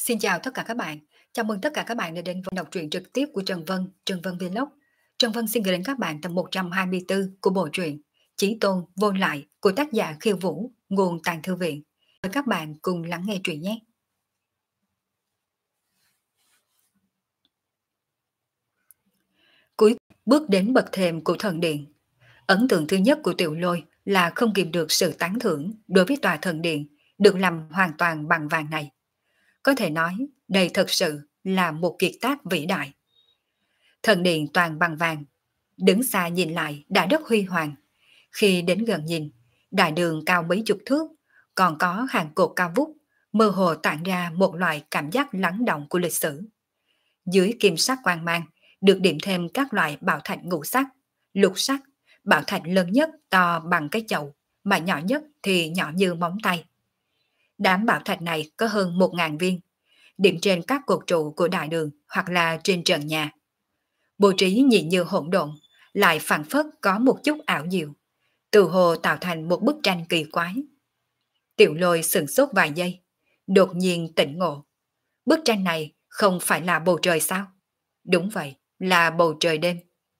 Xin chào tất cả các bạn. Chào mừng tất cả các bạn đã đến với đọc truyện trực tiếp của Trần Vân Vlog. Trần Vân xin gửi đến các bạn tập 124 của bộ truyện Chí Tôn Vô Lại của tác giả Khiêu Vũ, nguồn Tàng Thư Viện. Mời các bạn cùng lắng nghe truyện nhé. Cuối bước đến bậc thềm của thần điện. Ấn tượng thứ nhất của Tiểu Lôi là không kìm được sự tán thưởng đối với tòa thần điện được làm hoàn toàn bằng vàng này. Có thể nói, đây thật sự là một kiệt tác vĩ đại. Thần điện toàn bằng vàng, đứng xa nhìn lại đã rất huy hoàng. Khi đến gần nhìn, đại đường cao mấy chục thước, còn có hàng cột cao vút, mơ hồ tản ra một loại cảm giác lắng động của lịch sử. Dưới kim sắc quang mang, được điểm thêm các loại bảo thạch ngũ sắc, lục sắc, bảo thạch lớn nhất to bằng cái chậu, mà nhỏ nhất thì nhỏ như móng tay. Đám bảo thạch này có hơn 1.000 viên, điểm trên các cột trụ của đại đường hoặc là trên trần nhà. Bố trí nhìn như hỗn độn, lại phảng phất có một chút ảo diệu, từ hồ tạo thành một bức tranh kỳ quái. Tiểu Lôi sửng sốt vài giây, đột nhiên tỉnh ngộ. Bức tranh này không phải là bầu trời sao? Đúng vậy, là bầu trời đêm.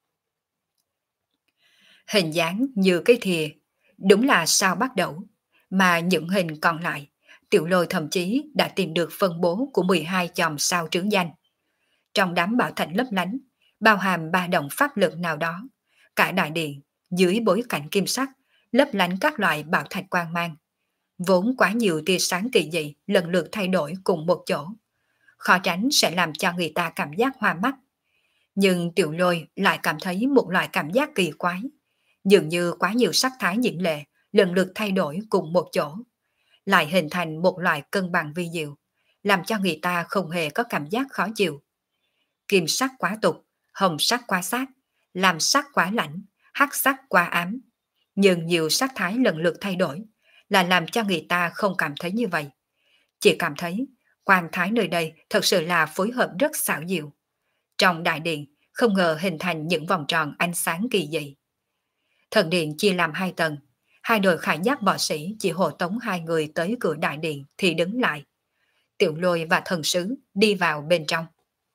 Hình dáng như cái thìa, đúng là sao bắt đầu, mà những hình còn lại, Tiểu Lôi thậm chí đã tìm được phân bố của 12 chòm sao trứ danh. Trong đám bảo thạch lấp lánh, bao hàm ba động pháp lực nào đó, cả đại điện, dưới bối cảnh kim sắc, lấp lánh các loại bảo thạch quang mang. Vốn quá nhiều tia sáng kỳ dị lần lượt thay đổi cùng một chỗ. Khó tránh sẽ làm cho người ta cảm giác hoa mắt. Nhưng Tiểu Lôi lại cảm thấy một loại cảm giác kỳ quái. Dường như quá nhiều sắc thái nhiễm lệ lần lượt thay đổi cùng một chỗ. Lại hình thành một loại cân bằng vi diệu, làm cho người ta không hề có cảm giác khó chịu. Kim sắc quá tục, hồng sắc quá sát, lam sắc quá lạnh, hắc sắc quá ám. Nhưng nhiều sắc thái lần lượt thay đổi là làm cho người ta không cảm thấy như vậy. Chỉ cảm thấy quan thái nơi đây thật sự là phối hợp rất xảo diệu. Trong đại điện không ngờ hình thành những vòng tròn ánh sáng kỳ dị. Thần điện chia làm hai tầng, hai đội khải giáp võ sĩ chỉ hộ tống hai người tới cửa đại điện thì đứng lại. Tiểu Lôi và thần sứ đi vào bên trong.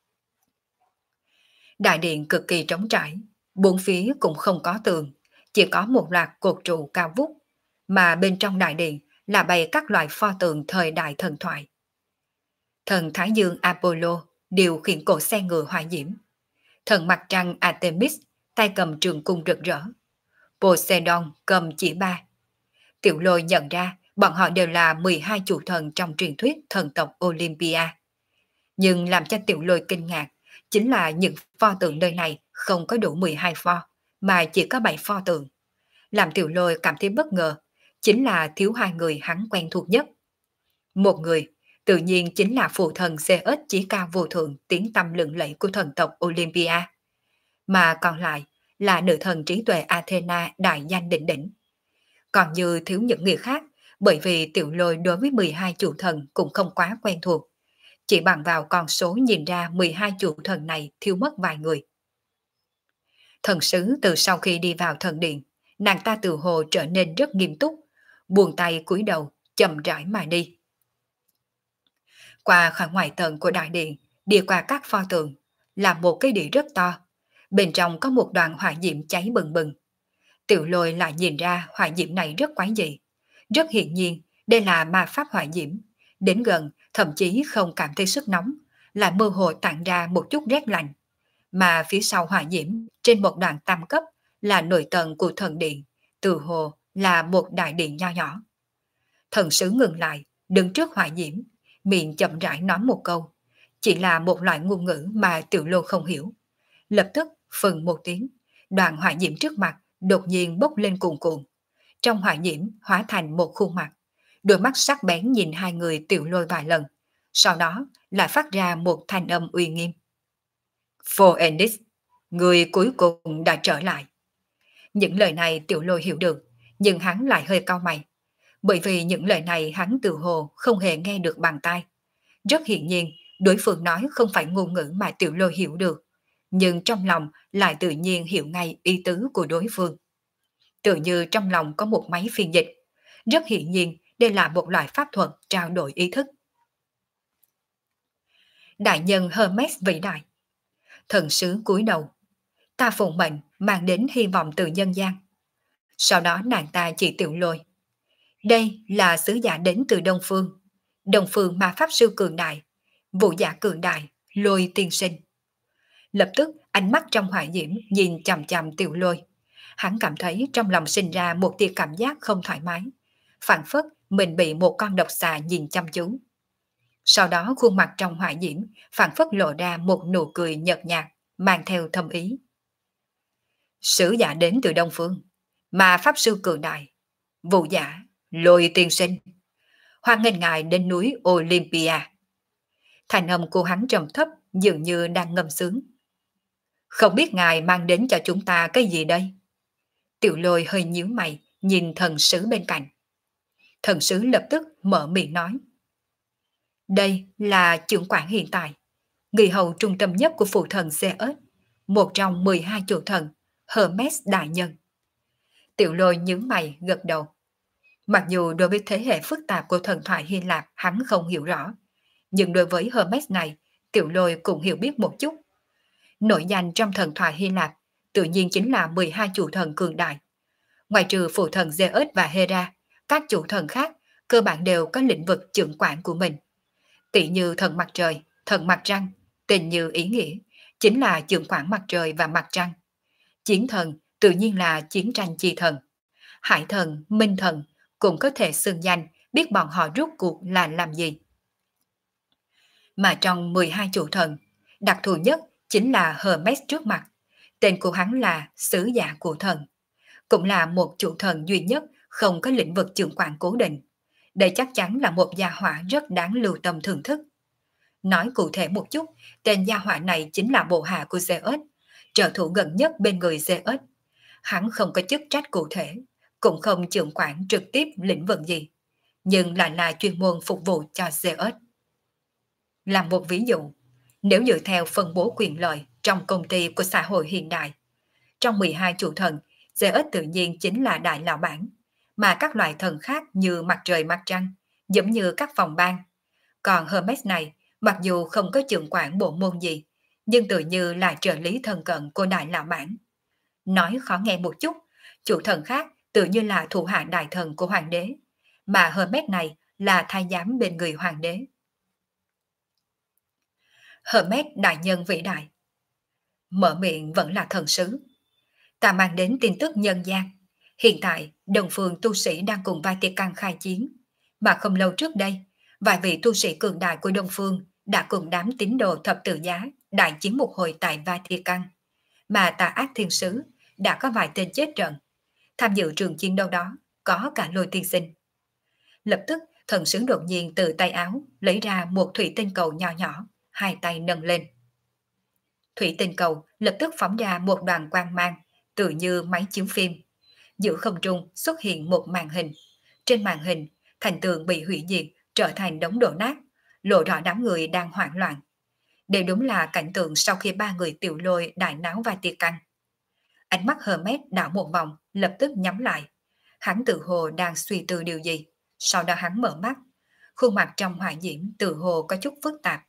Đại điện cực kỳ trống trải, bốn phía cũng không có tường, chỉ có một loạt cột trụ cao vút, mà bên trong đại điện là bày các loại pho tượng thời đại thần thoại. Thần Thái Dương Apollo điều khiển cổ xe ngựa hỏa diễm, thần mặt trăng Artemis tay cầm trường cung rực rỡ, Poseidon cầm chỉ ba. Tiểu Lôi nhận ra bọn họ đều là 12 chủ thần trong truyền thuyết thần tộc Olympia. Nhưng làm cho Tiểu Lôi kinh ngạc chính là những pho tượng nơi này không có đủ 12 pho, mà chỉ có 7 pho tượng. Làm Tiểu Lôi cảm thấy bất ngờ, chính là thiếu hai người hắn quen thuộc nhất. Một người, tự nhiên chính là phụ thần Zeus chí cao vô thượng tiếng tăm lừng lẫy của thần tộc Olympia. Mà còn lại là nữ thần trí tuệ Athena đại danh đỉnh đỉnh. Còn như thiếu những người khác, bởi vì Tiểu Lôi đối với 12 chủ thần cũng không quá quen thuộc. Chỉ bằng vào con số nhìn ra 12 chủ thần này thiếu mất vài người. Thần sứ từ sau khi đi vào thần điện, nàng ta từ hồ trở nên rất nghiêm túc, buông tay cúi đầu, chậm rãi mà đi. Qua khoảng ngoài tầng của đại điện, đi qua các pho tượng, là một cái địa rất to. Bên trong có một đoàn hỏa diễm cháy bừng bừng. Tiểu Lôi lại nhìn ra hỏa diễm này rất quái dị. Rất hiển nhiên, đây là ma pháp hỏa diễm. Đến gần, thậm chí không cảm thấy sức nóng, lại mơ hồ tản ra một chút rét lạnh. Mà phía sau hỏa diễm, trên một đoạn tam cấp, là nội tầng của thần điện, từ hồ là một đại điện nho nhỏ. Thần sứ ngừng lại, đứng trước hỏa diễm, miệng chậm rãi nói một câu. Chỉ là một loại ngôn ngữ mà Tiểu Lô không hiểu. Lập tức, phừng một tiếng, đoàn hỏa diễm trước mặt đột nhiên bốc lên cuồn cuộn. Trong hỏa diễm hóa thành một khuôn mặt. Đôi mắt sắc bén nhìn hai người Tiểu Lôi vài lần. Sau đó lại phát ra một thanh âm uy nghiêm. Phoenix, người cuối cùng đã trở lại. Những lời này Tiểu Lôi hiểu được, nhưng hắn lại hơi cau mày. Bởi vì những lời này hắn tự hồ không hề nghe được bằng tai. Rất hiển nhiên, đối phương nói không phải ngôn ngữ mà Tiểu Lôi hiểu được, nhưng trong lòng lại tự nhiên hiểu ngay ý tứ của đối phương. Tự như trong lòng có một máy phiên dịch. Rất hiển nhiên, đây là một loại pháp thuật trao đổi ý thức. Đại nhân Hermes vĩ đại. Thần sứ cúi đầu. Ta phụng mệnh mang đến hy vọng từ nhân gian. Sau đó nàng ta chỉ Tiểu Lôi. Đây là sứ giả đến từ Đông Phương. Đông Phương ma pháp sư cường đại, vũ giả cường đại, Lôi tiên sinh. Lập tức ánh mắt trong hỏa diễm nhìn chằm chằm Tiểu Lôi. Hắn cảm thấy trong lòng sinh ra một tia cảm giác không thoải mái. Phảng phất mình bị một con độc xà nhìn chăm chú. Sau đó khuôn mặt trong hỏa diễm phảng phất lộ ra một nụ cười nhợt nhạt, mang theo thâm ý. Sứ giả đến từ Đông Phương, mà pháp sư cường đại, vũ giả, Lôi tiên sinh. Hoan nghênh ngài đến núi Olympia. Thành âm của hắn trầm thấp dường như đang ngâm sướng. Không biết ngài mang đến cho chúng ta cái gì đây? Tiểu Lôi hơi nhíu mày, nhìn thần sứ bên cạnh. Thần sứ lập tức mở miệng nói. Đây là trưởng quản hiện tại, người hầu trung tâm nhất của phụ thần Zeus, một trong 12 chủ thần, Hermes đại nhân. Tiểu Lôi nhướng mày gật đầu. Mặc dù đối với thế hệ phức tạp của thần thoại Hy Lạp hắn không hiểu rõ, nhưng đối với Hermes này, Tiểu Lôi cũng hiểu biết một chút. Nổi danh trong thần thoại Hy Lạp tự nhiên chính là 12 chủ thần cường đại. Ngoài trừ phụ thần Zeus và Hera, các chủ thần khác cơ bản đều có lĩnh vực trưởng quản của mình. Tỷ như thần mặt trời, thần mặt trăng, tình như ý nghĩa, chính là trưởng quản mặt trời và mặt trăng. Chiến thần tự nhiên là chiến tranh chi thần. Hải thần, minh thần cũng có thể xưng danh, biết bọn họ rốt cuộc là làm gì. Mà trong 12 chủ thần, đặc thù nhất chính là Hermes trước mặt. Tên của hắn là sứ giả của thần. Cũng là một chủ thần duy nhất không có lĩnh vực trưởng quản cố định. Đây chắc chắn là một gia hỏa rất đáng lưu tâm thưởng thức. Nói cụ thể một chút, tên gia hỏa này chính là bộ hạ của Zeus, trợ thủ gần nhất bên người Zeus. Hắn không có chức trách cụ thể, cũng không trưởng quản trực tiếp lĩnh vực gì, nhưng lại là chuyên môn phục vụ cho Zeus. Làm một ví dụ, nếu dựa theo phân bố quyền lợi trong công ty của xã hội hiện đại, trong 12 chủ thần, Zeus tự nhiên chính là đại lão bản, mà các loại thần khác như mặt trời mặt trăng, giống như các phòng ban. Còn Hermes này, mặc dù không có trưởng quản bộ môn gì, nhưng tự như là trợ lý thân cận của đại lão bản. Nói khó nghe một chút, chủ thần khác tự như là thủ hạ đại thần của hoàng đế, mà Hermes này là thái giám bên người hoàng đế. Hermes đại nhân vĩ đại. Mở miệng vẫn là thần sứ. Ta mang đến tin tức nhân gian. Hiện tại, đồng phương tu sĩ đang cùng Vatican khai chiến. Mà không lâu trước đây, vài vị tu sĩ cường đại của Đông Phương đã cùng đám tín đồ thập tự giá đại chiến một hồi tại Vatican. Mà tà ác thiên sứ đã có vài tên chết trận. Tham dự trường chiến đấu đó có cả Lôi tiên sinh. Lập tức, thần sứ đột nhiên từ tay áo lấy ra một thủy tinh cầu nhỏ nhỏ, hai tay nâng lên. Thủy tinh cầu lập tức phóng ra một đoàn quang mang, tự như máy chiếu phim. Giữa không trung xuất hiện một màn hình. Trên màn hình, thành tường bị hủy diệt trở thành đống đổ nát, lộ rõ đám người đang hoảng loạn. Đây đúng là cảnh tượng sau khi ba người Tiểu Lôi đại náo Vatican. Ánh mắt Hermes đảo một vòng, lập tức nhắm lại. Hắn tự hồ đang suy tư điều gì. Sau đó hắn mở mắt. Khuôn mặt trong hỏa diễm tự hồ có chút phức tạp.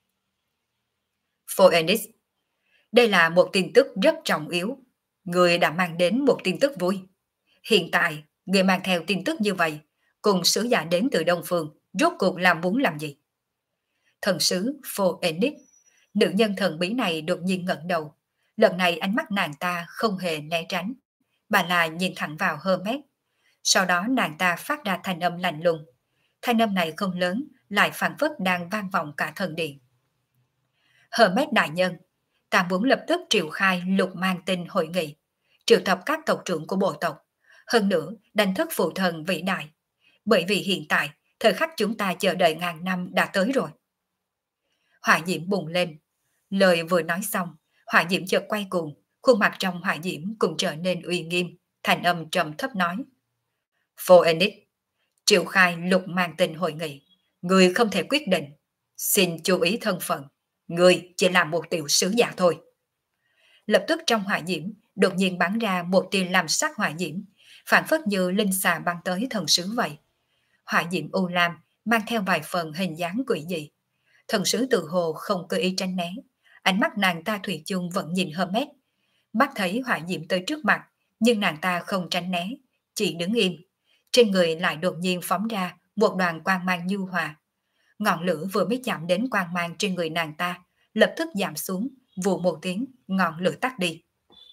Phoenix, đây là một tin tức rất trọng yếu. Người đã mang đến một tin tức vui. Hiện tại, người mang theo tin tức như vậy, cùng sứ giả đến từ Đông Phương, rốt cuộc là muốn làm gì? Thần sứ Phoenix, nữ nhân thần bí này đột nhiên ngẩng đầu. Lần này ánh mắt nàng ta không hề né tránh, mà là nhìn thẳng vào Hermes. Sau đó nàng ta phát ra thanh âm lạnh lùng. Thanh âm này không lớn, lại phảng phất đang vang vọng cả thần điện. Hermes đại nhân, ta muốn lập tức triệu khai lục mang tinh hội nghị, triệu tập các tộc trưởng của bộ tộc, hơn nữa đánh thức phụ thần vĩ đại. Bởi vì hiện tại, thời khắc chúng ta chờ đợi ngàn năm đã tới rồi. Hỏa diễm bùng lên. Lời vừa nói xong, hỏa diễm chợt quay cuồng, khuôn mặt trong hỏa diễm cũng trở nên uy nghiêm, thành âm trầm thấp nói. Phoenix, triệu khai lục mang tinh hội nghị, người không thể quyết định. Xin chú ý thân phận, người chỉ là một tiểu sứ giả thôi. Lập tức trong hỏa diễm, đột nhiên bắn ra một tia làm sắc hỏa diễm, phản phất như linh xà bắn tới thần sứ vậy. Hỏa diễm u lam mang theo vài phần hình dáng quỷ dị. Thần sứ tự hồ không cơ ý tránh né, ánh mắt nàng ta thủy chung vẫn nhìn Hermes. Mắt thấy hỏa diễm tới trước mặt, nhưng nàng ta không tránh né, chỉ đứng im. Trên người lại đột nhiên phóng ra một đoàn quang mang nhu hòa. Ngọn lửa vừa mới chạm đến quang mang trên người nàng ta, lập tức giảm xuống, vù một tiếng, ngọn lửa tắt đi.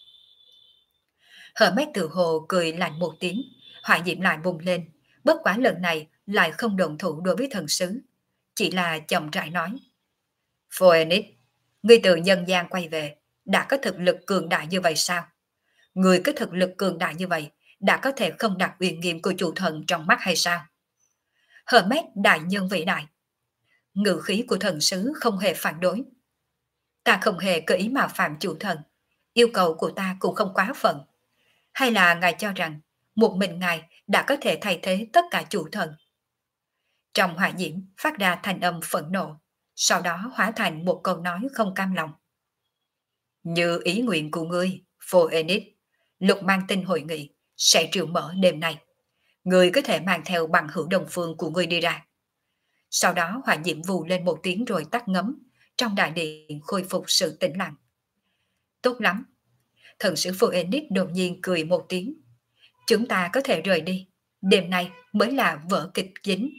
Hermes tự hồ cười lạnh một tiếng, hỏa diễm lại bùng lên, bất quá lần này lại không động thủ đối với thần sứ, chỉ là chậm rãi nói. Phoenix, ngươi từ nhân gian quay về, đã có thực lực cường đại như vậy sao? Ngươi có thực lực cường đại như vậy, đã có thể không đặt uy nghiêm của chủ thần trong mắt hay sao? Hermes đại nhân vĩ đại. Ngữ khí của thần sứ không hề phản đối. Ta không hề có ý mà phạm chủ thần, yêu cầu của ta cũng không quá phận. Hay là ngài cho rằng một mình ngài đã có thể thay thế tất cả chủ thần? Trong hỏa diễm phát ra thanh âm phẫn nộ, sau đó hóa thành một câu nói không cam lòng. Như ý nguyện của ngươi, Phoenix, Lục Mang Tinh hội nghị sẽ triệu mở đêm nay. Ngươi có thể mang theo bằng hữu đồng phương của ngươi đi ra. Sau đó hỏa diễm vù lên một tiếng rồi tắt ngấm, trong đại điện khôi phục sự tĩnh lặng. Tốt lắm. Thần sứ Phoenix đột nhiên cười một tiếng. Chúng ta có thể rời đi. Đêm nay mới là vở kịch chính.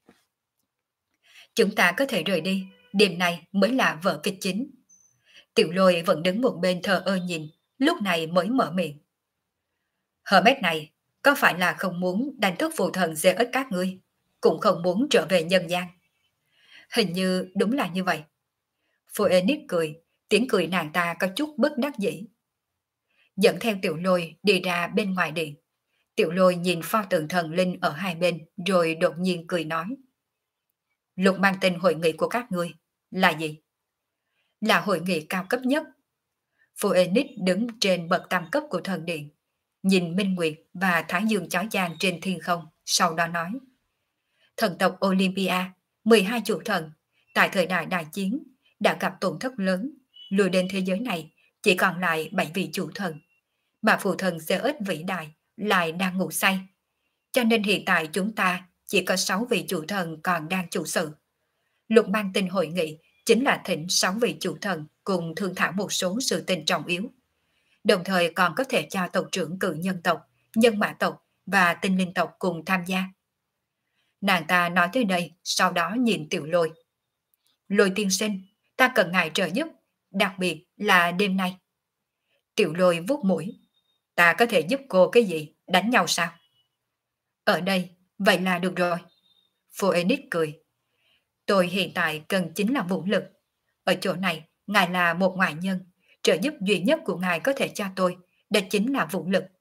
Chúng ta có thể rời đi. Đêm nay mới là vở kịch chính. Tiểu Lôi vẫn đứng một bên thờ ơ nhìn, lúc này mới mở miệng. Hermes này, có phải là không muốn đánh thức phù thần dê ích các ngươi, cũng không muốn trở về nhân gian? Hình như đúng là như vậy. Phoenix cười, tiếng cười nàng ta có chút bất đắc dĩ. Dẫn theo Tiểu Lôi đi ra bên ngoài điện. Tiểu Lôi nhìn pho tượng thần linh ở hai bên rồi đột nhiên cười nói. Lục Mang Tinh hội nghị của các ngươi là gì? Là hội nghị cao cấp nhất. Phoenix đứng trên bậc tam cấp của thần điện, nhìn Minh Nguyệt và Thái Dương chói chang trên thiên không, sau đó nói. Thần tộc Olympia, 12 chủ thần, tại thời đại đại chiến, đã gặp tổn thất lớn, lùi đến thế giới này chỉ còn lại 7 vị chủ thần, mà phù thần Zeus vĩ đại lại đang ngủ say. Cho nên hiện tại chúng ta chỉ có 6 vị chủ thần còn đang chủ sự. Lục Mang Tinh hội nghị chính là thỉnh 6 vị chủ thần cùng thương thảo một số sự tình trọng yếu. Đồng thời còn có thể cho tộc trưởng cự nhân tộc, nhân mã tộc và tinh linh tộc cùng tham gia. Nàng ta nói tới đây, sau đó nhìn Tiểu Lôi. Lôi tiên sinh, ta cần ngài trợ giúp, đặc biệt là đêm nay. Tiểu Lôi vuốt mũi. Ta có thể giúp cô cái gì, đánh nhau sao? Ở đây, vậy là được rồi. Phoenix cười. Tôi hiện tại cần chính là vũ lực. Ở chỗ này, ngài là một ngoại nhân. Trợ giúp duy nhất của ngài có thể cho tôi, đó chính là vũ lực.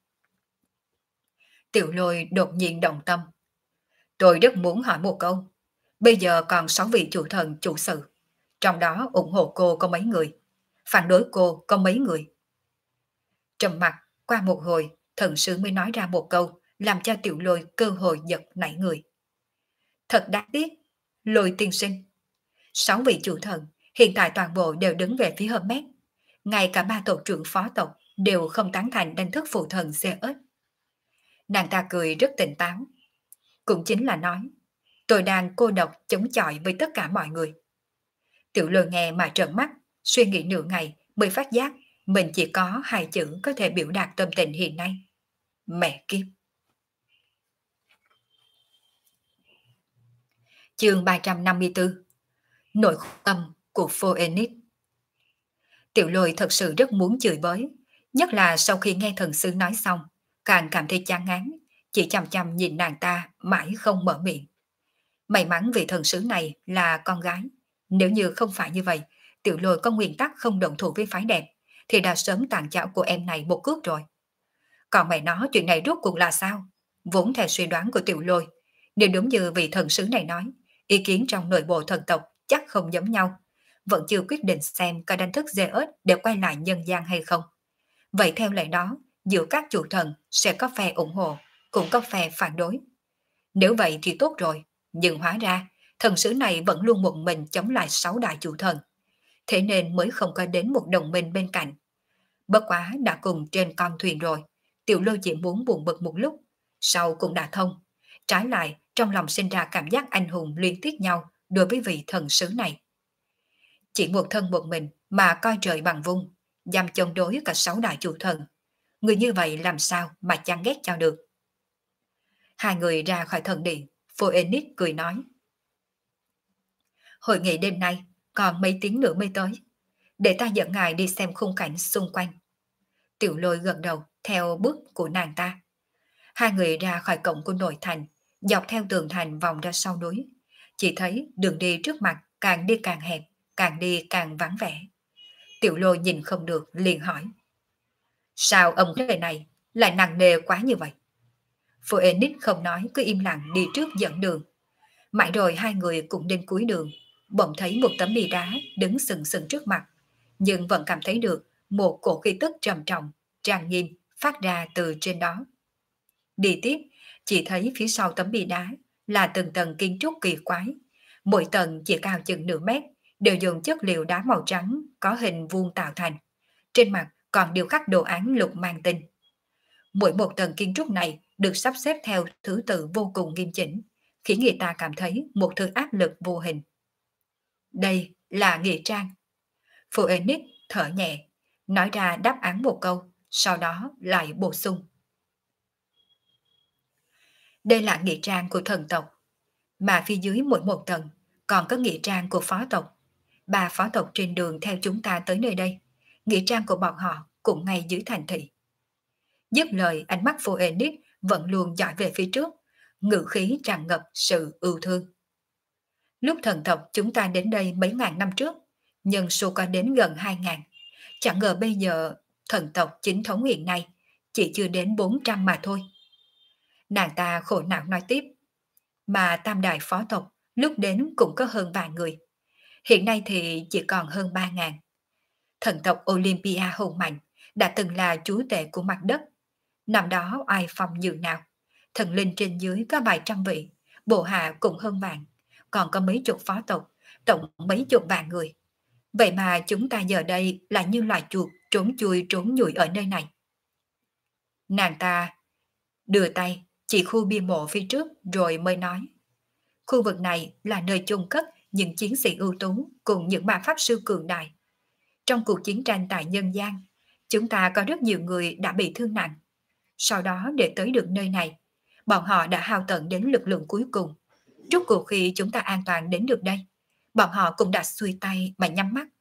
Tiểu Lôi đột nhiên động tâm. Tôi rất muốn hỏi một câu. Bây giờ còn 6 vị chủ thần chủ sự. Trong đó ủng hộ cô có mấy người? Phản đối cô có mấy người? Trầm mặt, qua một hồi, thần sứ mới nói ra một câu, làm cho Tiểu Lôi cơ hội giật nảy người. Thật đáng tiếc, Lôi tiên sinh. 6 vị chủ thần, hiện tại toàn bộ đều đứng về phía Hermes. Ngay cả 3 tộc trưởng phó tộc đều không tán thành đánh thức phụ thần Zeus. Nàng ta cười rất tỉnh táo. Cũng chính là nói, tôi đang cô độc chống chọi với tất cả mọi người. Tiểu Lôi nghe mà trợn mắt, suy nghĩ nửa ngày mới phát giác mình chỉ có 2 chữ có thể biểu đạt tâm tình hiện nay. Mẹ kiếp. Chương 354. Nội tâm của Phoenix. Tiểu Lôi thật sự rất muốn chửi bới, nhất là sau khi nghe thần sư nói xong, càng cảm thấy chán ngán, chỉ chăm chăm nhìn nàng ta mãi không mở miệng. May mắn vì thần sứ này là con gái, nếu như không phải như vậy, Tiểu Lôi có nguyên tắc không động thủ với phái đẹp, thì đã sớm tàn chảo của em này một cước rồi. Còn mẹ nó chuyện này rốt cuộc là sao? Vốn theo suy đoán của Tiểu Lôi, nếu đúng như vị thần sứ này nói, ý kiến trong nội bộ thần tộc chắc không giống nhau, vẫn chưa quyết định xem có đánh thức Zeus để quay lại nhân gian hay không. Vậy theo lẽ đó, giữa các chủ thần sẽ có phe ủng hộ, cũng có phe phản đối. Nếu vậy thì tốt rồi, nhưng hóa ra, thần sứ này vẫn luôn một mình chống lại 6 đại chủ thần. Thế nên mới không có đến một đồng minh bên cạnh. Bất quá đã cùng trên con thuyền rồi, Tiểu Lôi chỉ muốn buồn bực một lúc, sau cũng đã thông. Trái lại, trong lòng sinh ra cảm giác anh hùng liên tiếc nhau đối với vị thần sứ này. Chỉ một thân một mình mà coi trời bằng vung, dám chống đối cả 6 đại chủ thần. Người như vậy làm sao mà chán ghét cho được. Hai người ra khỏi thần điện, Phoenix cười nói. Hội nghị đêm nay còn mấy tiếng nữa mới tới. Để ta dẫn ngài đi xem khung cảnh xung quanh. Tiểu Lôi gật đầu theo bước của nàng ta. Hai người ra khỏi cổng của nội thành, dọc theo tường thành vòng ra sau núi. Chỉ thấy đường đi trước mặt càng đi càng hẹp, càng đi càng vắng vẻ. Tiểu Lôi nhìn không được liền hỏi. Sao ông trời này lại nặng nề quá như vậy? Phoenix không nói, cứ im lặng đi trước dẫn đường. Mãi rồi hai người cùng đến cuối đường, bỗng thấy một tấm bia đá đứng sừng sừng trước mặt, nhưng vẫn cảm thấy được một cổ khí tức trầm trọng, trang nghiêm phát ra từ trên đó. Đi tiếp, chỉ thấy phía sau tấm bia đá là từng tầng kiến trúc kỳ quái, mỗi tầng chỉ cao chừng nửa mét, đều dùng chất liệu đá màu trắng có hình vuông tạo thành. Trên mặt còn điêu khắc đồ án lục mang tinh. Mỗi một tầng kiến trúc này được sắp xếp theo thứ tự vô cùng nghiêm chỉnh, khiến người ta cảm thấy một thứ áp lực vô hình. Đây là nghĩa trang. Phoenix thở nhẹ, nói ra đáp án một câu, sau đó lại bổ sung. Đây là nghĩa trang của thần tộc, mà phía dưới mỗi một tầng còn có nghĩa trang của phó tộc. 3 phó tộc trên đường theo chúng ta tới nơi đây, nghĩa trang của bọn họ cũng ngay dưới thành thị. Dứt lời, ánh mắt Phoenix vẫn luôn dõi về phía trước, ngữ khí tràn ngập sự ưu thương. Lúc thần tộc chúng ta đến đây mấy ngàn năm trước, nhân số có đến gần 2.000. Chẳng ngờ bây giờ thần tộc chính thống hiện nay chỉ chưa đến 400 mà thôi. Nàng ta khổ não nói tiếp. Mà tam đại phó tộc lúc đến cũng có hơn vài người. Hiện nay thì chỉ còn hơn 3.000. Thần tộc Olympia hùng mạnh đã từng là chúa tể của mặt đất. Năm đó oai phong như nào. Thần linh trên dưới có vài trăm vị, bộ hạ cũng hơn vạn. Còn có mấy chục phó tộc, tổng mấy chục vạn người. Vậy mà chúng ta giờ đây là như loài chuột trốn chui trốn nhủi ở nơi này. Nàng ta đưa tay chỉ khu bia mộ phía trước rồi mới nói. Khu vực này là nơi chôn cất những chiến sĩ ưu tú cùng những ma pháp sư cường đại. Trong cuộc chiến tranh tại nhân gian, chúng ta có rất nhiều người đã bị thương nặng. Sau đó để tới được nơi này, bọn họ đã hao tận đến lực lượng cuối cùng. Rốt cuộc khi chúng ta an toàn đến được đây, bọn họ cũng đã xuôi tay mà nhắm mắt.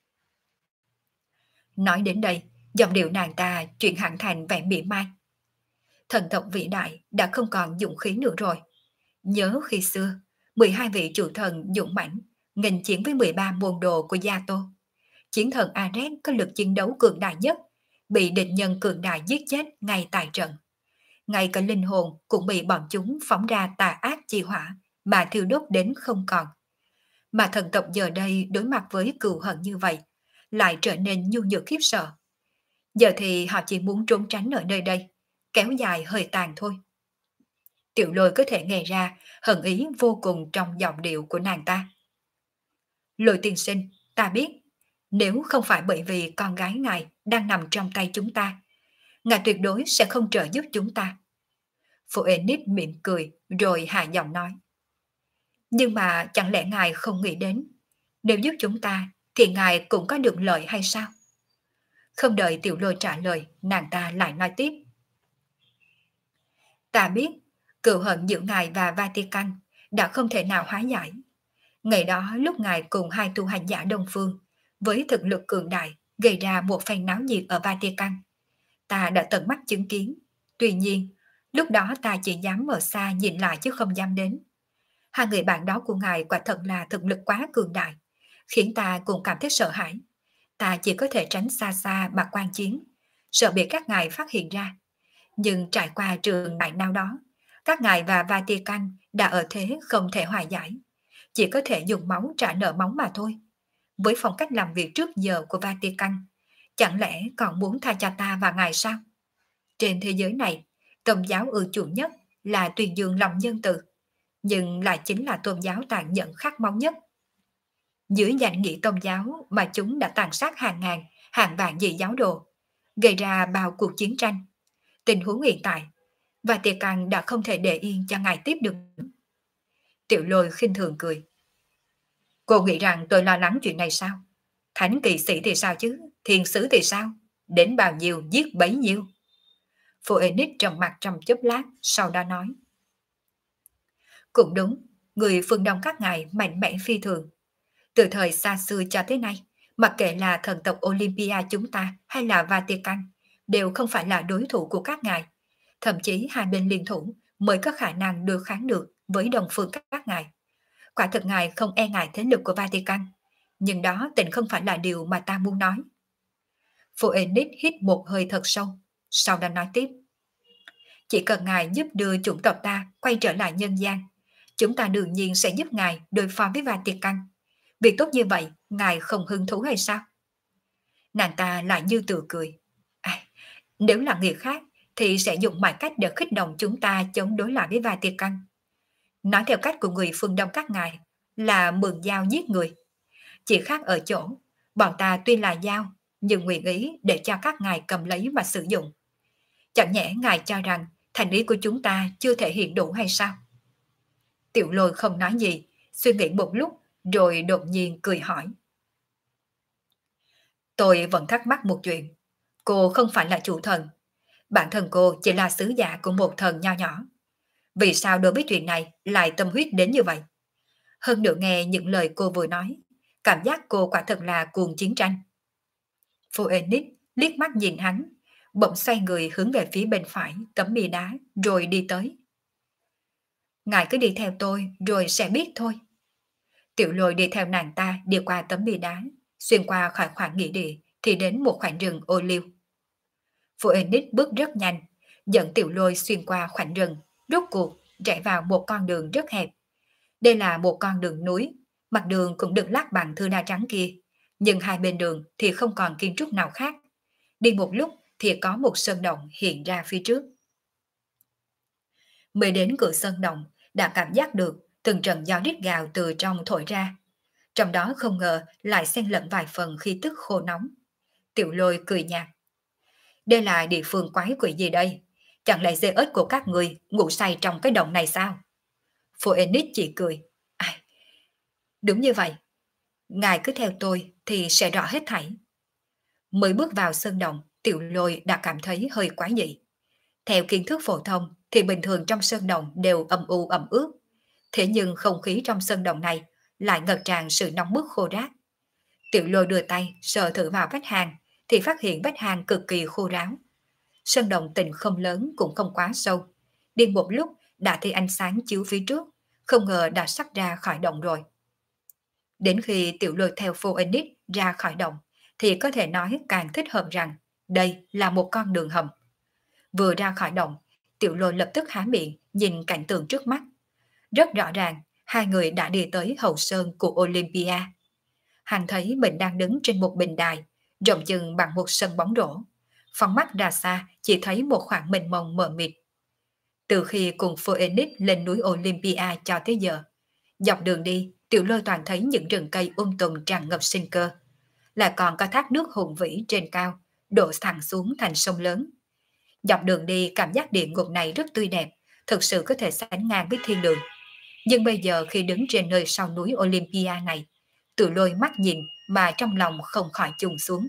Nói đến đây, giọng điệu nàng ta chuyển hẳn thành vẻ mỉa mai. Thần tộc vĩ đại đã không còn dũng khí nữa rồi. Nhớ khi xưa, 12 vị chủ thần dũng mãnh nghênh chiến với 13 môn đồ của Gia Tô. Chiến thần Ares có lực chiến đấu cường đại nhất, bị địch nhân cường đại giết chết ngay tại trận. Ngay cả linh hồn cũng bị bọn chúng phóng ra tà ác chi hỏa mà thiêu đốt đến không còn. Mà thần tộc giờ đây đối mặt với cừu hận như vậy, lại trở nên nhu nhược khiếp sợ. Giờ thì họ chỉ muốn trốn tránh ở nơi đây, kéo dài hơi tàn thôi. Tiểu Lôi có thể nghe ra hận ý vô cùng trong giọng điệu của nàng ta. Lôi tiên sinh, ta biết, nếu không phải bởi vì con gái ngài đang nằm trong tay chúng ta, ngài tuyệt đối sẽ không trợ giúp chúng ta. Phoenix mỉm cười rồi hạ giọng nói. Nhưng mà chẳng lẽ ngài không nghĩ đến, nếu giúp chúng ta thì ngài cũng có được lợi hay sao? Không đợi Tiểu Lôi trả lời, nàng ta lại nói tiếp. Ta biết, cừu hận giữa ngài và Vatican đã không thể nào hóa giải. Ngày đó lúc ngài cùng hai tu hành giả Đông Phương với thực lực cường đại gây ra một phen náo nhiệt ở Vatican, ta đã tận mắt chứng kiến. Tuy nhiên, lúc đó ta chỉ dám ở xa nhìn lại chứ không dám đến. Hai người bạn đó của ngài quả thật là thực lực quá cường đại, khiến ta cũng cảm thấy sợ hãi. Ta chỉ có thể tránh xa xa mà quan chiến, sợ bị các ngài phát hiện ra. Nhưng trải qua trường đại nào đó, các ngài và Vatican đã ở thế không thể hòa giải, chỉ có thể dùng máu trả nợ máu mà thôi. Với phong cách làm việc trước giờ của Vatican, chẳng lẽ còn muốn tha cho ta và ngài sao? Trên thế giới này, tôn giáo ưa chuộng nhất là tuyên dương lòng nhân từ, nhưng lại chính là tôn giáo tàn nhẫn khát máu nhất. Dưới danh nghĩa tôn giáo mà chúng đã tàn sát hàng ngàn, hàng vạn vị giáo đồ, gây ra bao cuộc chiến tranh. Tình huống hiện tại, Vatican đã không thể để yên cho ngài tiếp được. Tiểu Lôi khinh thường cười. Cô nghĩ rằng tôi lo lắng chuyện này sao? Thánh kỵ sĩ thì sao chứ? Thiên sứ thì sao? Đến bao nhiêu giết bấy nhiêu? Phoenix trầm mặt trong chốc lát, sau đó nói. Cũng đúng, người phương Đông các ngài mạnh mẽ phi thường. Từ thời xa xưa cho tới nay, mặc kệ là thần tộc Olympia chúng ta hay là Vatican, đều không phải là đối thủ của các ngài. Thậm chí hai bên liên thủ mới có khả năng đối kháng được với đồng phương các ngài. Quả thực ngài không e ngại thế lực của Vatican, nhưng đó tình không phải là điều mà ta muốn nói. Phoenix hít một hơi thật sâu, sau đó nói tiếp. Chỉ cần ngài giúp đưa chủng tộc ta quay trở lại nhân gian, chúng ta đương nhiên sẽ giúp ngài đối phó với Vatican. Việc tốt như vậy, ngài không hứng thú hay sao? Nàng ta lại như tự cười. À, nếu là người khác, thì sẽ dùng mọi cách để khích động chúng ta chống đối lại với Vatican. Nói theo cách của người phương Đông các ngài, là mượn dao giết người. Chỉ khác ở chỗ, bọn ta tuy là dao, nhưng nguyện ý để cho các ngài cầm lấy và sử dụng. Chẳng nhẽ ngài cho rằng thành ý của chúng ta chưa thể hiện đủ hay sao? Tiểu Lôi không nói gì, suy nghĩ một lúc rồi đột nhiên cười hỏi. Tôi vẫn thắc mắc một chuyện. Cô không phải là chủ thần. Bản thân cô chỉ là sứ giả của một thần nho nhỏ. Vì sao đối với chuyện này lại tâm huyết đến như vậy? Hơn nữa nghe những lời cô vừa nói, cảm giác cô quả thật là cuồng chiến tranh. Phoenix liếc mắt nhìn hắn, bỗng xoay người hướng về phía bên phải tấm bia đá rồi đi tới. Ngài cứ đi theo tôi rồi sẽ biết thôi. Tiểu Lôi đi theo nàng ta đi qua tấm bia đá, xuyên qua khỏi khoảng nghĩa địa thì đến một khoảnh rừng ô liu. Phoenix bước rất nhanh, dẫn Tiểu Lôi xuyên qua khoảnh rừng, rốt cuộc rẽ vào một con đường rất hẹp. Đây là một con đường núi, mặt đường cũng được lát bằng thưa đa trắng kia, nhưng hai bên đường thì không còn kiến trúc nào khác. Đi một lúc thì có một sơn động hiện ra phía trước. Mới đến cửa sơn động, đã cảm giác được từng trận gió rít gào từ trong thổi ra. Trong đó không ngờ lại xen lẫn vài phần khí tức khô nóng. Tiểu Lôi cười nhạt. Đây là địa phương quái quỷ gì đây? Chẳng lẽ dê ếch của các người ngủ say trong cái động này sao? Phoenix chỉ cười. À, đúng như vậy. Ngài cứ theo tôi thì sẽ rõ hết thảy. Mới bước vào sơn động, Tiểu Lôi đã cảm thấy hơi quái dị. Theo kiến thức phổ thông thì bình thường trong sơn động đều âm u ẩm ướt. Thế nhưng không khí trong sơn động này lại ngập tràn sự nóng bức khô ráp. Tiểu Lôi đưa tay sờ thử vào vách hang thì phát hiện vách hang cực kỳ khô ráo. Sơn động tịnh không lớn cũng không quá sâu. Đi một lúc đã thấy ánh sáng chiếu phía trước, không ngờ đã sắp ra khỏi động rồi. Đến khi Tiểu Lôi theo Phoenix ra khỏi động thì có thể nói càng thích hợp rằng đây là một con đường hầm. Vừa ra khỏi động, Tiểu Lôi lập tức há miệng nhìn cảnh tượng trước mắt. Rất rõ ràng, hai người đã đi tới hậu sơn của Olympia. Hắn thấy mình đang đứng trên một bình đài, rộng chừng bằng một sân bóng rổ. Phóng mắt ra xa chỉ thấy một khoảng mênh mông mờ mịt. Từ khi cùng Phoenix lên núi Olympia cho tới giờ, dọc đường đi, Tiểu Lôi toàn thấy những rừng cây tùm tràn ngập sinh cơ. Lại còn có thác nước hùng vĩ trên cao, đổ thẳng xuống thành sông lớn. Dọc đường đi cảm giác địa ngục này rất tươi đẹp, thực sự có thể sánh ngang với thiên đường. Nhưng bây giờ khi đứng trên nơi sau núi Olympia này, Tiểu Lôi mắt nhìn mà trong lòng không khỏi chùng xuống.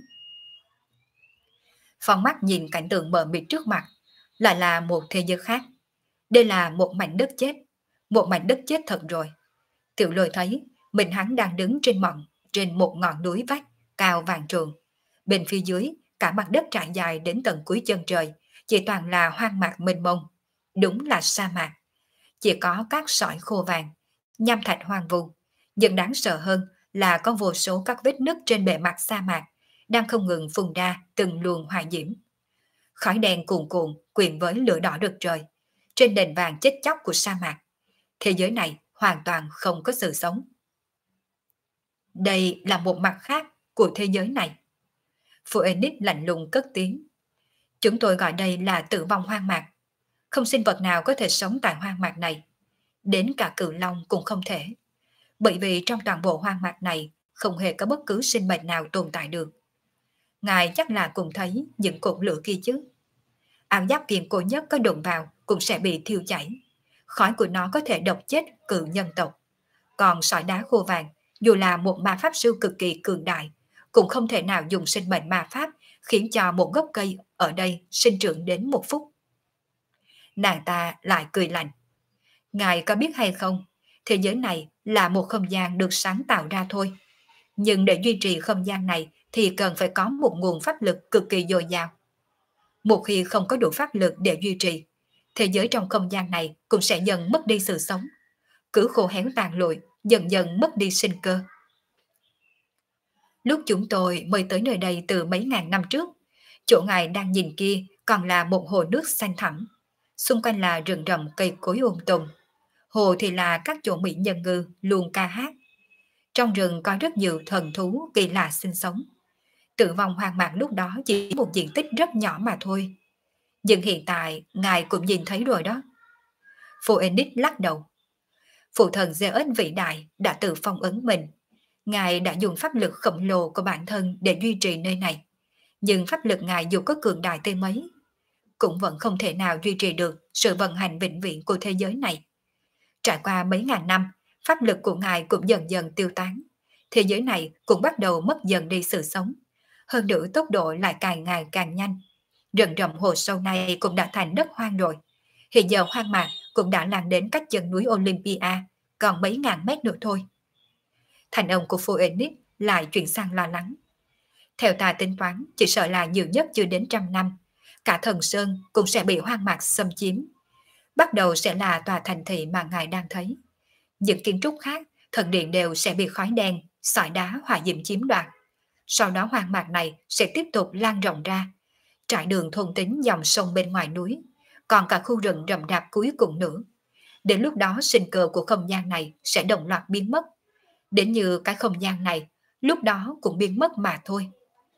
Phong mắt nhìn cảnh tượng mờ mịt trước mặt, lại là một thế giới khác. Đây là một mảnh đất chết, một mảnh đất chết thật rồi. Tiểu Lôi thấy mình hắn đang đứng trên một ngọn núi vách cao vạn trượng. Bên phía dưới, cả mặt đất trải dài đến tận cuối chân trời, chỉ toàn là hoang mạc mênh mông. Đúng là sa mạc. Chỉ có các sỏi khô vàng, nham thạch hoang vu. Nhưng đáng sợ hơn là có vô số các vết nứt trên bề mặt sa mạc đang không ngừng phun ra từng luồng hỏa diễm. Khói đen cuồn cuộn quyện với lửa đỏ rực trời. Trên nền vàng chết chóc của sa mạc, thế giới này hoàn toàn không có sự sống. Đây là một mặt khác của thế giới này. Phoenix lạnh lùng cất tiếng. Chúng tôi gọi đây là tử vong hoang mạc. Không sinh vật nào có thể sống tại hoang mạc này. Đến cả cự long cũng không thể. Bởi vì trong toàn bộ hoang mạc này không hề có bất cứ sinh mệnh nào tồn tại được. Ngài chắc là cũng thấy những cột lửa kia chứ. Áo giáp kiên cố nhất có đụng vào cũng sẽ bị thiêu chảy. Khói của nó có thể độc chết cự nhân tộc. Còn sỏi đá khô vàng, dù là một ma pháp sư cực kỳ cường đại, cũng không thể nào dùng sinh mệnh ma pháp khiến cho một gốc cây ở đây sinh trưởng đến một phút. Nàng ta lại cười lạnh. Ngài có biết hay không, thế giới này là một không gian được sáng tạo ra thôi. Nhưng để duy trì không gian này thì cần phải có một nguồn pháp lực cực kỳ dồi dào. Một khi không có đủ pháp lực để duy trì, thế giới trong không gian này cũng sẽ dần mất đi sự sống. Cứ khô héo tàn lụi, dần dần mất đi sinh cơ. Lúc chúng tôi mới tới nơi đây từ mấy ngàn năm trước, chỗ ngài đang nhìn kia còn là một hồ nước xanh thẳm. Xung quanh là rừng rậm cây cối tùm. Hồ thì là các chỗ mỹ nhân ngư luôn ca hát. Trong rừng có rất nhiều thần thú kỳ lạ sinh sống. Tử vong hoang mạc lúc đó chỉ một diện tích rất nhỏ mà thôi. Nhưng hiện tại ngài cũng nhìn thấy rồi đó. Phoenix lắc đầu. Phụ thần Zeus vĩ đại đã tự phong ấn mình. Ngài đã dùng pháp lực khổng lồ của bản thân để duy trì nơi này. Nhưng pháp lực ngài dù có cường đại tới mấy, cũng vẫn không thể nào duy trì được sự vận hành vĩnh viễn của thế giới này. Trải qua mấy ngàn năm, pháp lực của ngài cũng dần dần tiêu tán. Thế giới này cũng bắt đầu mất dần đi sự sống. Hơn nữa tốc độ lại càng ngày càng nhanh. Rừng rậm hồ sâu này cũng đã thành đất hoang rồi. Hiện giờ hoang mạc cũng đã lan đến cách chân núi Olympia, còn mấy ngàn mét nữa thôi. Thành ông của Phoenix lại chuyển sang lo lắng. Theo ta tính toán, chỉ sợ là nhiều nhất chưa đến 100 năm, cả thần sơn cũng sẽ bị hoang mạc xâm chiếm. Bắt đầu sẽ là tòa thành thị mà ngài đang thấy. Những kiến trúc khác, thần điện đều sẽ bị khói đen, sỏi đá hỏa diệm chiếm đoạt. Sau đó hoang mạc này sẽ tiếp tục lan rộng ra, trải đường thôn tính dòng sông bên ngoài núi, còn cả khu rừng rậm rạp cuối cùng nữa. Đến lúc đó sinh cơ của không gian này sẽ đồng loạt biến mất. Đến như cái không gian này, lúc đó cũng biến mất mà thôi.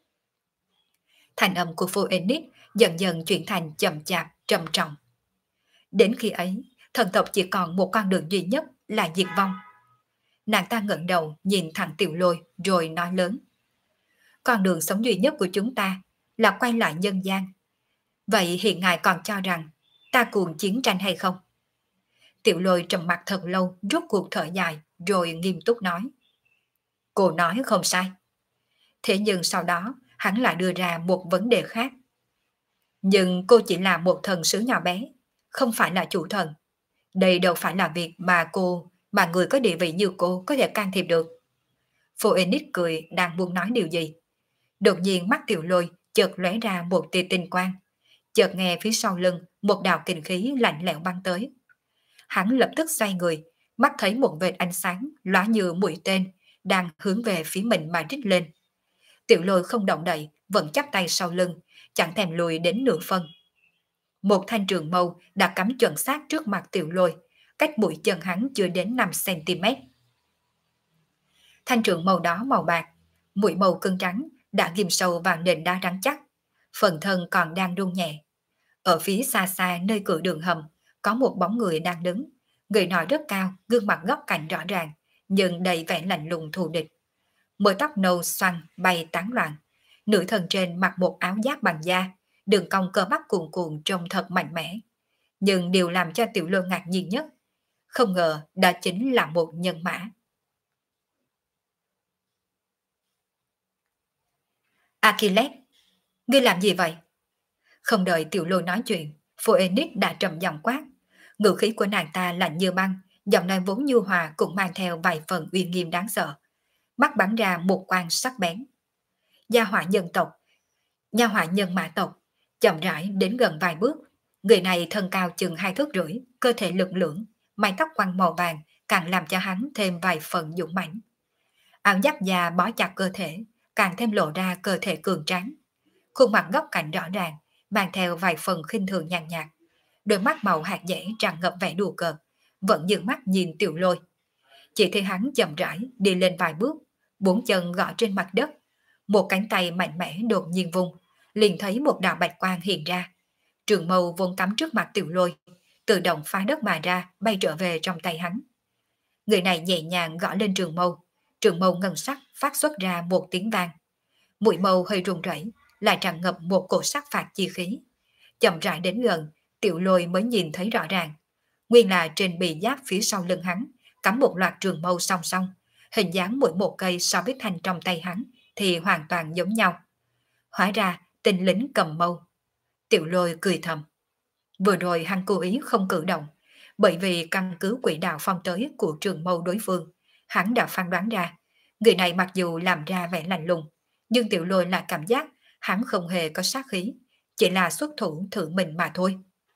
Thành âm của Phoenix dần dần chuyển thành chậm chạp, trầm trọng. Đến khi ấy, thần tộc chỉ còn một con đường duy nhất là diệt vong. Nàng ta ngẩng đầu nhìn thẳng Tiểu Lôi rồi nói lớn. Con đường sống duy nhất của chúng ta là quay lại nhân gian. Vậy hiện ngài còn cho rằng ta cuồng chiến tranh hay không? Tiểu Lôi trầm mặt thật lâu, rút cuộc thở dài rồi nghiêm túc nói. Cô nói không sai. Thế nhưng sau đó hắn lại đưa ra một vấn đề khác. Nhưng cô chỉ là một thần sứ nhỏ bé, không phải là chủ thần. Đây đâu phải là việc mà người có địa vị như cô có thể can thiệp được. Phoenix cười đang muốn nói điều gì. Đột nhiên mắt Tiểu Lôi chợt lóe ra một tia tinh quang. Chợt nghe phía sau lưng một đạo kình khí lạnh lẽo bắn tới. Hắn lập tức xoay người, mắt thấy một vệt ánh sáng lóa như mũi tên đang hướng về phía mình mà rít lên. Tiểu Lôi không động đậy, vẫn chắp tay sau lưng, chẳng thèm lùi đến nửa phân. Một thanh trường mâu đã cắm chuẩn xác trước mặt Tiểu Lôi, cách mũi chân hắn chưa đến 5 cm. Thanh trường mâu đó màu bạc, mũi màu cứng trắng đã ghim sâu vào nền đá rắn chắc, phần thân còn đang rung nhẹ. Ở phía xa xa nơi cửa đường hầm, có một bóng người đang đứng, người nọ rất cao, gương mặt góc cạnh rõ ràng, nhưng đầy vẻ lạnh lùng thù địch. Mái tóc nâu xoăn bay tán loạn, nữ thần trên mặc một áo giáp bằng da, đường cong cơ bắp cuồn cuộn trông thật mạnh mẽ. Nhưng điều làm cho Tiểu Lôi ngạc nhiên nhất, không ngờ đó chính là một nhân mã. Achilles, ngươi làm gì vậy? Không đợi Tiểu Lôi nói chuyện, Phoenix đã trầm giọng quát. Ngữ khí của nàng ta lạnh như băng, giọng nói vốn nhu hòa cũng mang theo vài phần uy nghiêm đáng sợ. Mắt bắn ra một quang sắc bén. Gia hỏa nhân tộc, nha hỏa nhân mã tộc, chậm rãi đến gần vài bước. Người này thân cao chừng 2,5 thước, cơ thể lực lưỡng, mái tóc quăn màu vàng càng làm cho hắn thêm vài phần dũng mãnh. Áo giáp da bó chặt cơ thể, càng thêm lộ ra cơ thể cường tráng. Khuôn mặt góc cạnh rõ ràng, mang theo vài phần khinh thường nhàn nhạt. Đôi mắt màu hạt dẻ tràn ngập vẻ đùa cợt, vẫn dừng mắt nhìn Tiểu Lôi. Chỉ thấy hắn chậm rãi đi lên vài bước, 4 chân gõ trên mặt đất. Một cánh tay mạnh mẽ đột nhiên vung, liền thấy một đạo bạch quang hiện ra. Trường mâu vốn cắm trước mặt Tiểu Lôi, tự động phá đất mà ra, bay trở về trong tay hắn. Người này nhẹ nhàng gõ lên trường mâu ngân sắc phát xuất ra một tiếng vang. Mũi mâu hơi run rẩy, lại tràn ngập một cổ sắc phạt chi khí. Chậm rãi đến gần, Tiểu Lôi mới nhìn thấy rõ ràng. Nguyên là trên bì giáp phía sau lưng hắn cắm một loạt trường mâu song song, hình dáng mỗi một cây so với thanh trong tay hắn thì hoàn toàn giống nhau. Hóa ra tên lính cầm mâu. Tiểu Lôi cười thầm. Vừa rồi hắn cố ý không cử động, bởi vì căn cứ quỹ đạo phong tới của trường mâu đối phương, hắn đã phán đoán ra, người này mặc dù làm ra vẻ lạnh lùng, nhưng Tiểu Lôi lại cảm giác hắn không hề có sát khí, chỉ là xuất thủ thử mình mà thôi.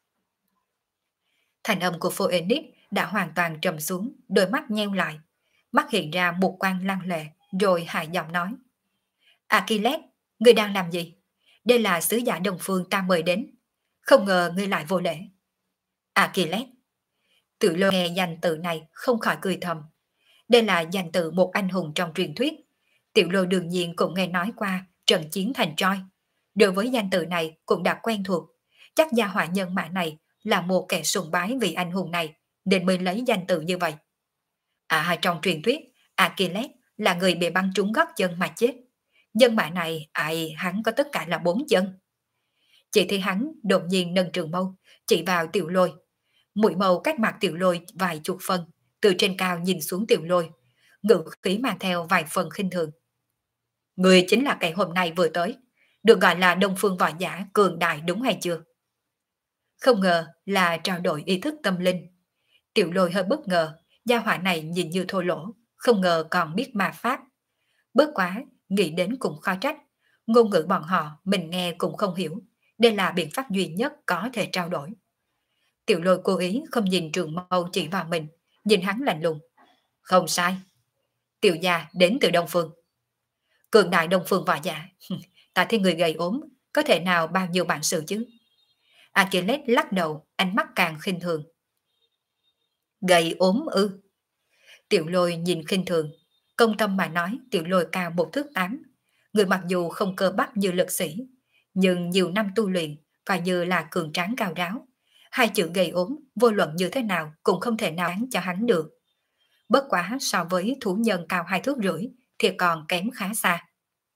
Thành âm của Phoenix đã hoàn toàn trầm xuống, đôi mắt nheo lại, mắt hiện ra một quang lăng lệ, rồi hạ giọng nói. Achilles, ngươi đang làm gì? Đây là sứ giả Đông Phương ta mời đến. Không ngờ ngươi lại vô lễ. Achilles. Tự Lôi nghe danh tự này không khỏi cười thầm. Đây là danh tự một anh hùng trong truyền thuyết. Tiểu Lôi đương nhiên cũng nghe nói qua trận chiến thành Troy. Đối với danh tự này cũng đã quen thuộc. Chắc gia hỏa nhân mã này là một kẻ sùng bái vì anh hùng này, nên mới lấy danh tự như vậy. Trong truyền thuyết, Achilles là người bị bắn trúng gót chân mà chết. Nhân mã này, hắn có tất cả là 4 chân. Chỉ thì hắn đột nhiên nâng trường mâu, chỉ vào Tiểu Lôi. Mũi mâu cách mặt Tiểu Lôi vài chục phân, từ trên cao nhìn xuống Tiểu Lôi, ngữ khí mang theo vài phần khinh thường. Người chính là kẻ hôm nay vừa tới, được gọi là Đông Phương võ giả cường đại đúng hay chưa? Không ngờ là trao đổi ý thức tâm linh. Tiểu Lôi hơi bất ngờ, gia hỏa này nhìn như thô lỗ, không ngờ còn biết ma pháp. Bớt quá, nghĩ đến cũng khó trách. Ngôn ngữ bọn họ mình nghe cũng không hiểu. Đây là biện pháp duy nhất có thể trao đổi. Tiểu Lôi cố ý không nhìn trường mâu chỉ vào mình, nhìn hắn lạnh lùng. Không sai. Tiểu gia đến từ Đông Phương. Cường đại Đông Phương võ giả. Ta thấy người gầy ốm, có thể nào bao nhiêu bản sự chứ? Achilles lắc đầu, ánh mắt càng khinh thường. Gầy ốm ư? Tiểu Lôi nhìn khinh thường. Công tâm mà nói Tiểu Lôi cao 1 thước 8. Người mặc dù không cơ bắp như lực sĩ, nhưng nhiều năm tu luyện coi như là cường tráng cao ráo. Hai chữ gầy ốm vô luận như thế nào cũng không thể nào đáng cho hắn được. Bất quá so với thú nhân cao 2 thước rưỡi thì còn kém khá xa.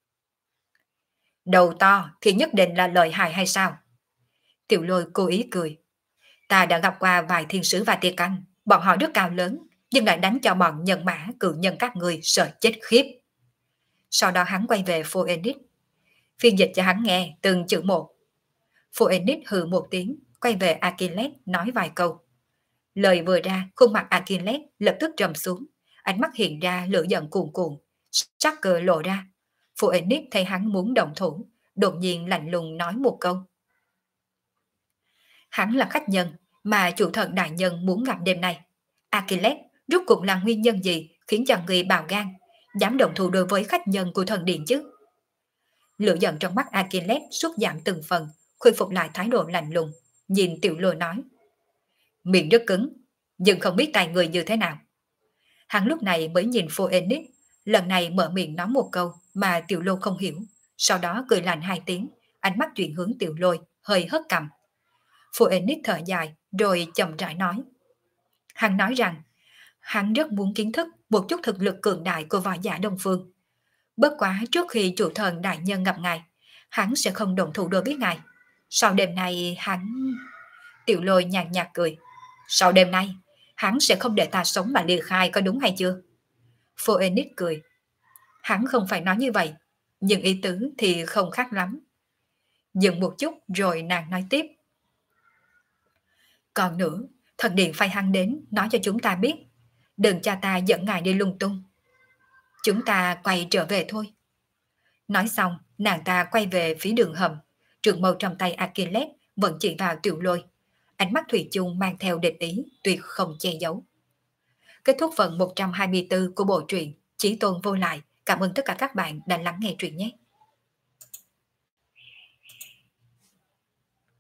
Đầu to thì nhất định là lợi hại hay sao? Tiểu Lôi cố ý cười. Ta đã gặp qua vài thiên sứ và tia căn, bọn họ rất cao lớn, nhưng lại đánh cho bọn nhân mã cự nhân các người sợ chết khiếp. Sau đó hắn quay về Phoenix, phiên dịch cho hắn nghe từng chữ một. Phoenix hừ một tiếng, quay về Achilles nói vài câu. Lời vừa ra, khuôn mặt Achilles lập tức trầm xuống, ánh mắt hiện ra lửa giận cuồn cuộn, sắc cơ lộ ra. Phoenix thấy hắn muốn động thủ, đột nhiên lạnh lùng nói một câu. Hắn là khách nhân mà chủ thần đại nhân muốn gặp đêm nay. Achilles, rốt cuộc là nguyên nhân gì khiến cho người bào gan, dám động thủ đối với khách nhân của thần điện chứ? Lửa giận trong mắt Achilles sút giảm từng phần, khôi phục lại thái độ lạnh lùng, nhìn Tiểu Lôi nói. Miệng rất cứng, nhưng không biết tài người như thế nào. Hắn lúc này mới nhìn Phoenix, lần này mở miệng nói một câu mà Tiểu Lôi không hiểu, sau đó cười lạnh 2 tiếng, ánh mắt chuyển hướng Tiểu Lôi, hơi hất cằm. Phoenix thở dài, rồi chậm rãi nói. Hắn nói rằng, hắn rất muốn kiến thức một chút thực lực cường đại của võ giả Đông Phương. Bất quá trước khi chủ thần đại nhân gặp ngài, hắn sẽ không động thủ đối với ngài. Sau đêm nay hắn... Tiểu Lôi nhàn nhạt cười. Sau đêm nay, hắn sẽ không để ta sống mà ly khai, có đúng hay chưa? Phoenix cười. Hắn không phải nói như vậy, nhưng ý tứ thì không khác lắm. Dừng một chút rồi nàng nói tiếp. Còn nữa, thần điện phải hắn đến nói cho chúng ta biết, đừng cho ta dẫn ngài đi lung tung. Chúng ta quay trở về thôi. Nói xong, nàng ta quay về phía đường hầm, trường mâu trong tay Achilles vẫn chỉ vào Tiểu Lôi. Ánh mắt thủy chung mang theo địch ý, tuyệt không che giấu. Kết thúc phần 124 của bộ truyện Chí Tôn Vô Lại. Cảm ơn tất cả các bạn đã lắng nghe truyện nhé.